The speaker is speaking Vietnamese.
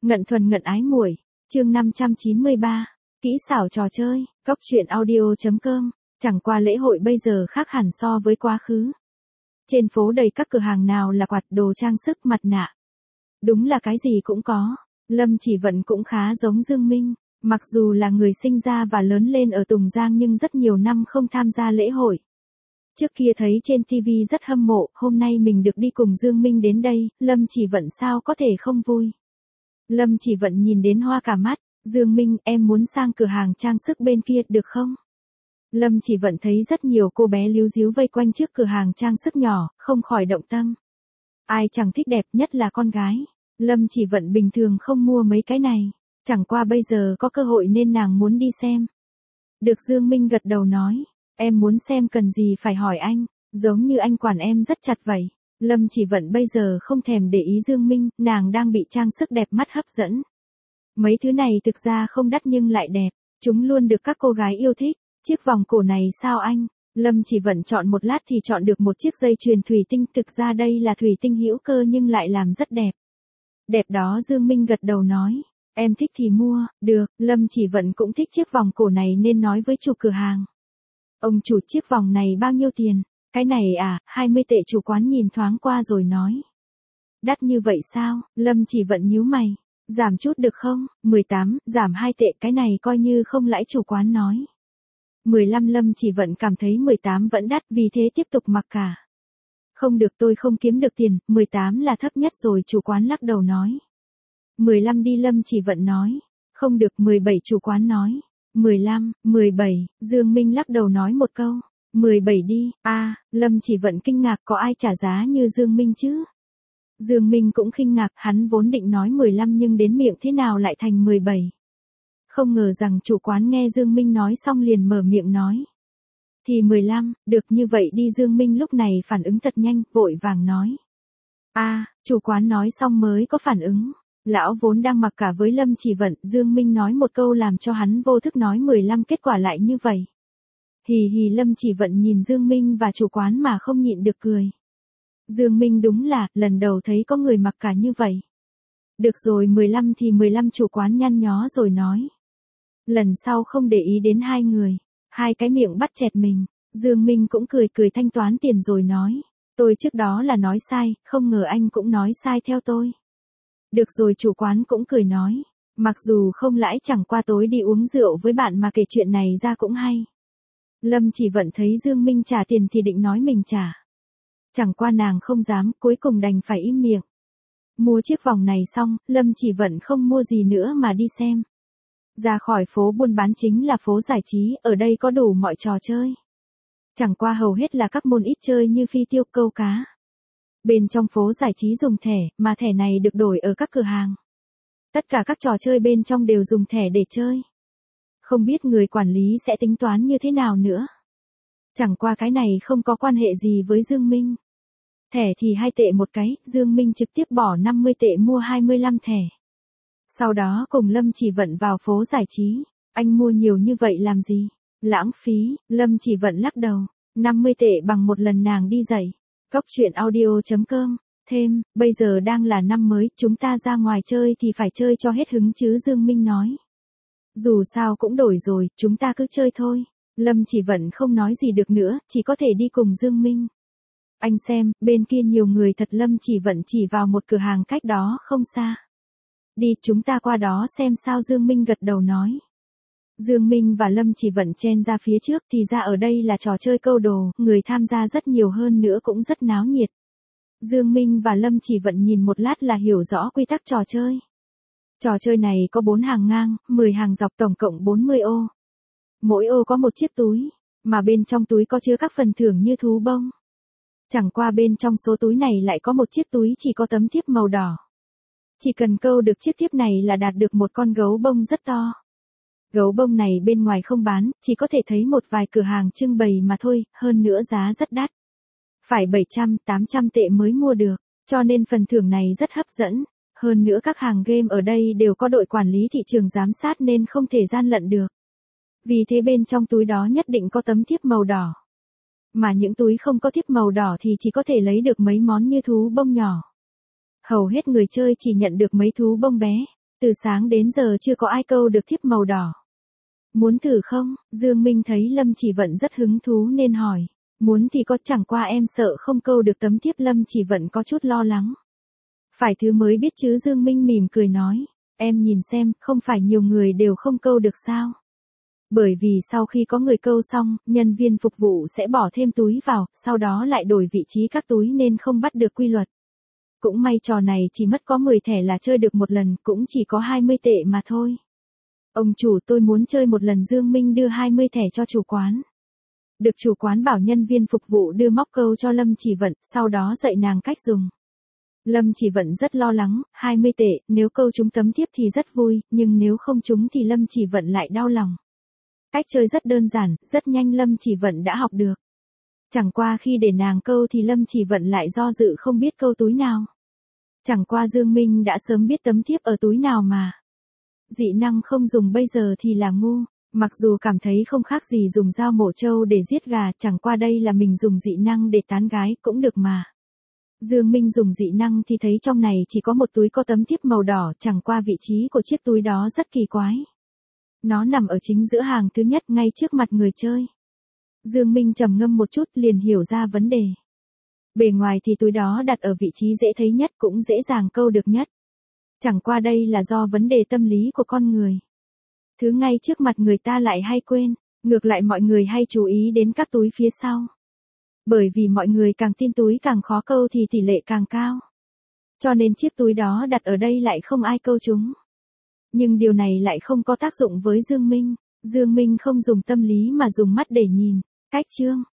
Ngận thuần ngận ái muội, chương 593, kỹ xảo trò chơi, góc truyện audio.com, chẳng qua lễ hội bây giờ khác hẳn so với quá khứ. Trên phố đầy các cửa hàng nào là quạt, đồ trang sức, mặt nạ. Đúng là cái gì cũng có. Lâm Chỉ Vận cũng khá giống Dương Minh, mặc dù là người sinh ra và lớn lên ở Tùng Giang nhưng rất nhiều năm không tham gia lễ hội. Trước kia thấy trên TV rất hâm mộ, hôm nay mình được đi cùng Dương Minh đến đây, Lâm Chỉ Vận sao có thể không vui. Lâm Chỉ Vận nhìn đến hoa cả mắt, Dương Minh, em muốn sang cửa hàng trang sức bên kia được không? Lâm Chỉ Vận thấy rất nhiều cô bé líu ríu vây quanh trước cửa hàng trang sức nhỏ, không khỏi động tâm. Ai chẳng thích đẹp, nhất là con gái. Lâm Chỉ Vận bình thường không mua mấy cái này, chẳng qua bây giờ có cơ hội nên nàng muốn đi xem. Được, Dương Minh gật đầu nói, em muốn xem cần gì phải hỏi anh, giống như anh quản em rất chặt vậy. Lâm Chỉ Vận bây giờ không thèm để ý Dương Minh, nàng đang bị trang sức đẹp mắt hấp dẫn. Mấy thứ này thực ra không đắt nhưng lại đẹp, chúng luôn được các cô gái yêu thích. Chiếc vòng cổ này sao anh? Lâm Chỉ Vận chọn một lát thì chọn được một chiếc dây chuyền thủy tinh, thực ra đây là thủy tinh hữu cơ nhưng lại làm rất đẹp. Đẹp đó, Dương Minh gật đầu nói, em thích thì mua, được. Lâm Chỉ Vận cũng thích chiếc vòng cổ này nên nói với chủ cửa hàng. Ông chủ, chiếc vòng này bao nhiêu tiền? Cái này à, 20 tệ. Chủ quán nhìn thoáng qua rồi nói. Đắt như vậy sao? Lâm Chỉ Vận nhíu mày. Giảm chút được không? 18, giảm 2 tệ, cái này coi như không lãi. Chủ quán nói. 15. Lâm Chỉ Vận cảm thấy 18 vẫn đắt, vì thế tiếp tục mặc cả. Không được, tôi không kiếm được tiền, 18 là thấp nhất rồi. Chủ quán lắc đầu nói. 15 đi. Lâm Chỉ Vận nói. Không được. 17. Chủ quán nói. 15, 17, Dương Minh lắc đầu nói một câu. 17 đi. Lâm Chỉ Vận kinh ngạc, có ai trả giá như Dương Minh chứ? Dương Minh cũng kinh ngạc, hắn vốn định nói 15 nhưng đến miệng thế nào lại thành 17. Không ngờ rằng chủ quán nghe Dương Minh nói xong liền mở miệng nói. Thì 15, được như vậy đi. Dương Minh lúc này phản ứng thật nhanh, vội vàng nói. Chủ quán nói xong mới có phản ứng. Lão vốn đang mặc cả với Lâm Chỉ Vận, Dương Minh nói một câu làm cho hắn vô thức nói 15, kết quả lại như vậy. Hì hì. Lâm Chỉ Vận nhìn Dương Minh và chủ quán mà không nhịn được cười. Dương Minh đúng là, lần đầu thấy có người mặc cả như vậy. Được rồi, 15 thì 15. Chủ quán nhăn nhó rồi nói. Lần sau không để ý đến hai người. Hai cái miệng bắt chẹt mình. Dương Minh cũng cười cười thanh toán tiền rồi nói. Tôi trước đó là nói sai, không ngờ anh cũng nói sai theo tôi. Được rồi. Chủ quán cũng cười nói. Mặc dù không lãi, chẳng qua tối đi uống rượu với bạn mà kể chuyện này ra cũng hay. Lâm Chỉ Vận thấy Dương Minh trả tiền thì định nói mình trả. Chẳng qua nàng không dám, cuối cùng đành phải im miệng. Mua chiếc vòng này xong, Lâm Chỉ Vận không mua gì nữa mà đi xem. Ra khỏi phố buôn bán chính là phố giải trí, ở đây có đủ mọi trò chơi. Chẳng qua hầu hết là các môn ít chơi như phi tiêu, câu cá. Bên trong phố giải trí dùng thẻ, mà thẻ này được đổi ở các cửa hàng. Tất cả các trò chơi bên trong đều dùng thẻ để chơi. Không biết người quản lý sẽ tính toán như thế nào nữa. Chẳng qua cái này không có quan hệ gì với Dương Minh. Thẻ thì 2 tệ một cái, Dương Minh trực tiếp bỏ 50 tệ mua 25 thẻ. Sau đó cùng Lâm Chỉ Vận vào phố giải trí. Anh mua nhiều như vậy làm gì? Lãng phí. Lâm Chỉ Vận lắc đầu. 50 tệ bằng một lần nàng đi dạy. Góc truyện audio.com. Thêm, bây giờ đang là năm mới, chúng ta ra ngoài chơi thì phải chơi cho hết hứng chứ. Dương Minh nói. Dù sao cũng đổi rồi, chúng ta cứ chơi thôi. Lâm Chỉ Vận không nói gì được nữa, chỉ có thể đi cùng Dương Minh. Anh xem, bên kia nhiều người thật. Lâm Chỉ Vận chỉ vào một cửa hàng cách đó không xa. Đi, chúng ta qua đó xem sao. Dương Minh gật đầu nói. Dương Minh và Lâm Chỉ Vận chen ra phía trước, thì ra ở đây là trò chơi câu đồ, người tham gia rất nhiều hơn nữa cũng rất náo nhiệt. Dương Minh và Lâm Chỉ Vận nhìn một lát là hiểu rõ quy tắc trò chơi. Trò chơi này có 4 hàng ngang, 10 hàng dọc, tổng cộng 40 ô. Mỗi ô có một chiếc túi, mà bên trong túi có chứa các phần thưởng như thú bông. Chẳng qua bên trong số túi này lại có một chiếc túi chỉ có tấm thiếp màu đỏ. Chỉ cần câu được chiếc thiếp này là đạt được một con gấu bông rất to. Gấu bông này bên ngoài không bán, chỉ có thể thấy một vài cửa hàng trưng bày mà thôi, hơn nữa giá rất đắt. Phải 700, 800 tệ mới mua được, cho nên phần thưởng này rất hấp dẫn. Hơn nữa các hàng game ở đây đều có đội quản lý thị trường giám sát nên không thể gian lận được. Vì thế bên trong túi đó nhất định có tấm thiếp màu đỏ. Mà những túi không có thiếp màu đỏ thì chỉ có thể lấy được mấy món như thú bông nhỏ. Hầu hết người chơi chỉ nhận được mấy thú bông bé. Từ sáng đến giờ chưa có ai câu được thiếp màu đỏ. Muốn thử không? Dương Minh thấy Lâm Chỉ Vận rất hứng thú nên hỏi. Muốn thì có, chẳng qua em sợ không câu được tấm thiếp. Lâm Chỉ Vận có chút lo lắng. Phải thứ mới biết chứ. Dương Minh mỉm cười nói. Em nhìn xem, không phải nhiều người đều không câu được sao? Bởi vì sau khi có người câu xong, nhân viên phục vụ sẽ bỏ thêm túi vào, sau đó lại đổi vị trí các túi nên không bắt được quy luật. Cũng may trò này chỉ mất có 10 thẻ là chơi được một lần, cũng chỉ có 20 tệ mà thôi. Ông chủ, tôi muốn chơi một lần. Dương Minh đưa 20 thẻ cho chủ quán. Được chủ quán bảo nhân viên phục vụ đưa móc câu cho Lâm Chỉ Vận, sau đó dạy nàng cách dùng. Lâm Chỉ Vận rất lo lắng, 20 tệ, nếu câu trúng tấm thiếp thì rất vui, nhưng nếu không trúng thì Lâm Chỉ Vận lại đau lòng. Cách chơi rất đơn giản, rất nhanh Lâm Chỉ Vận đã học được. Chẳng qua khi để nàng câu thì Lâm Chỉ Vận lại do dự không biết câu túi nào. Chẳng qua Dương Minh đã sớm biết tấm thiếp ở túi nào mà. Dị năng không dùng bây giờ thì là ngu, mặc dù cảm thấy không khác gì dùng dao mổ trâu để giết gà, chẳng qua đây là mình dùng dị năng để tán gái cũng được mà. Dương Minh dùng dị năng thì thấy trong này chỉ có một túi có tấm thiếp màu đỏ, chẳng qua vị trí của chiếc túi đó rất kỳ quái. Nó nằm ở chính giữa hàng thứ nhất ngay trước mặt người chơi. Dương Minh trầm ngâm một chút liền hiểu ra vấn đề. Bề ngoài thì túi đó đặt ở vị trí dễ thấy nhất cũng dễ dàng câu được nhất. Chẳng qua đây là do vấn đề tâm lý của con người. Thứ ngay trước mặt người ta lại hay quên, ngược lại mọi người hay chú ý đến các túi phía sau. Bởi vì mọi người càng tin túi càng khó câu thì tỷ lệ càng cao. Cho nên chiếc túi đó đặt ở đây lại không ai câu chúng. Nhưng điều này lại không có tác dụng với Dương Minh. Dương Minh không dùng tâm lý mà dùng mắt để nhìn. Cách chương